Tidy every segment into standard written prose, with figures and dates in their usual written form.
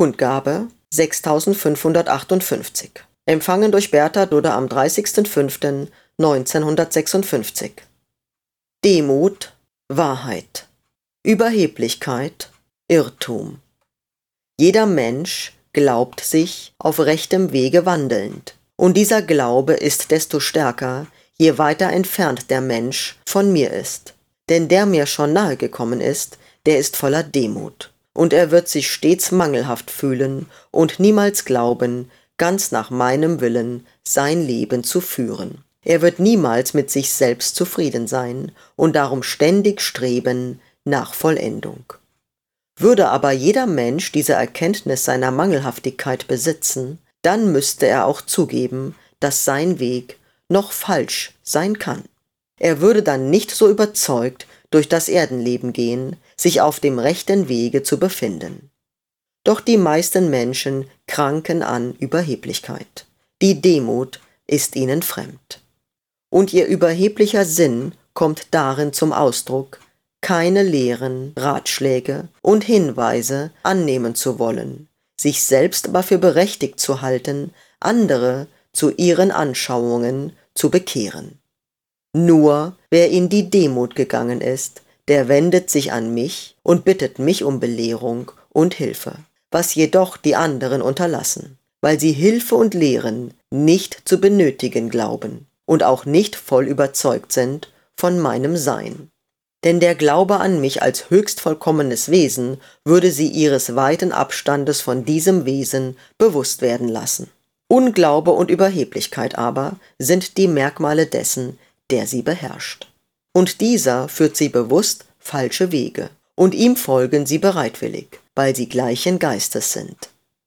Kundgabe 6558. Empfangen durch Bertha Dudde am 30.05.1956. Demut, Wahrheit. Überheblichkeit, Irrtum. Jeder Mensch glaubt sich auf rechtem Wege wandelnd. Und dieser Glaube ist desto stärker, je weiter entfernt der Mensch von mir ist. Denn der mir schon nahe gekommen ist, der ist voller Demut. Und er wird sich stets mangelhaft fühlen und niemals glauben, ganz nach meinem Willen sein Leben zu führen. Er wird niemals mit sich selbst zufrieden sein und darum ständig streben nach Vollendung. Würde aber jeder Mensch diese Erkenntnis seiner Mangelhaftigkeit besitzen, dann müsste er auch zugeben, dass sein Weg noch falsch sein kann. Er würde dann nicht so überzeugt durch das Erdenleben gehen, sich auf dem rechten Wege zu befinden. Doch die meisten Menschen kranken an Überheblichkeit. Die Demut ist ihnen fremd. Und ihr überheblicher Sinn kommt darin zum Ausdruck, keine Lehren, Ratschläge und Hinweise annehmen zu wollen, sich selbst aber für berechtigt zu halten, andere zu ihren Anschauungen zu bekehren. Nur wer in die Demut gegangen ist, der wendet sich an mich und bittet mich um Belehrung und Hilfe, was jedoch die anderen unterlassen, weil sie Hilfe und Lehren nicht zu benötigen glauben und auch nicht voll überzeugt sind von meinem Sein. Denn der Glaube an mich als höchst vollkommenes Wesen würde sie ihres weiten Abstandes von diesem Wesen bewusst werden lassen. Unglaube und Überheblichkeit aber sind die Merkmale dessen, der sie beherrscht. Und dieser führt sie bewusst falsche Wege, und ihm folgen sie bereitwillig, weil sie gleichen Geistes sind.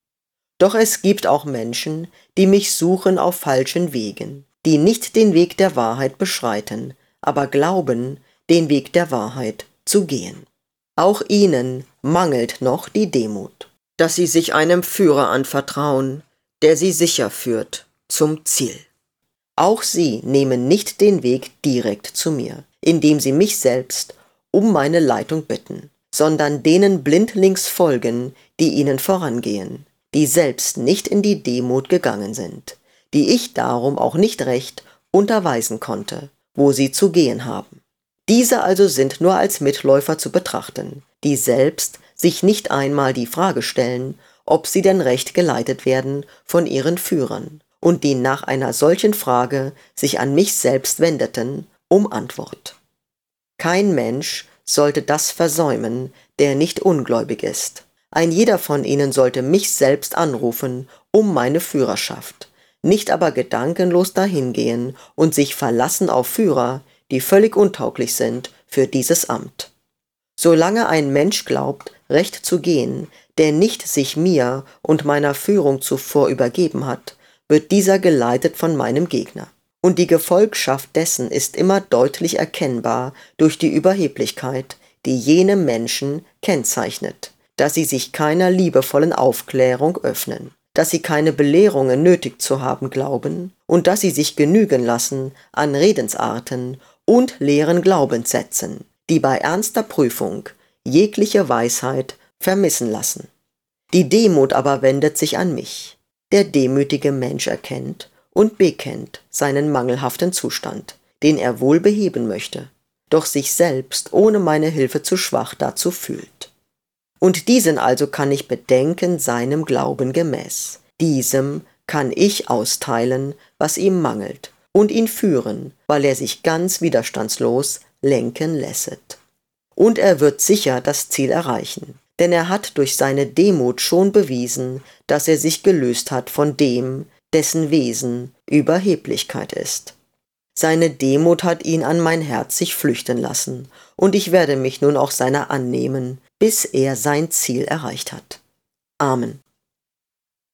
Doch es gibt auch Menschen, die mich suchen auf falschen Wegen, die nicht den Weg der Wahrheit beschreiten, aber glauben, den Weg der Wahrheit zu gehen. Auch ihnen mangelt noch die Demut, dass sie sich einem Führer anvertrauen, der sie sicher führt zum Ziel. Auch sie nehmen nicht den Weg direkt zu mir, indem sie mich selbst um meine Leitung bitten, sondern denen blindlings folgen, die ihnen vorangehen, die selbst nicht in die Demut gegangen sind, die ich darum auch nicht recht unterweisen konnte, wo sie zu gehen haben. Diese also sind nur als Mitläufer zu betrachten, die selbst sich nicht einmal die Frage stellen, ob sie denn recht geleitet werden von ihren Führern, und die nach einer solchen Frage sich an mich selbst wendeten, um Antwort. Kein Mensch sollte das versäumen, der nicht ungläubig ist. Ein jeder von ihnen sollte mich selbst anrufen, um meine Führerschaft, nicht aber gedankenlos dahingehen und sich verlassen auf Führer, die völlig untauglich sind für dieses Amt. Solange ein Mensch glaubt, recht zu gehen, der nicht sich mir und meiner Führung zuvor übergeben hat, wird dieser geleitet von meinem Gegner. Und die Gefolgschaft dessen ist immer deutlich erkennbar durch die Überheblichkeit, die jene Menschen kennzeichnet, dass sie sich keiner liebevollen Aufklärung öffnen, dass sie keine Belehrungen nötig zu haben glauben und dass sie sich genügen lassen an Redensarten und leeren Glaubenssätzen, die bei ernster Prüfung jegliche Weisheit vermissen lassen. Die Demut aber wendet sich an mich. Der demütige Mensch erkennt und bekennt seinen mangelhaften Zustand, den er wohl beheben möchte, doch sich selbst ohne meine Hilfe zu schwach dazu fühlt. Und diesen also kann ich bedenken seinem Glauben gemäß. Diesem kann ich austeilen, was ihm mangelt, und ihn führen, weil er sich ganz widerstandslos lenken lässet. Und er wird sicher das Ziel erreichen, denn er hat durch seine Demut schon bewiesen, dass er sich gelöst hat von dem, dessen Wesen Überheblichkeit ist. Seine Demut hat ihn an mein Herz sich flüchten lassen, und ich werde mich nun auch seiner annehmen, bis er sein Ziel erreicht hat. Amen.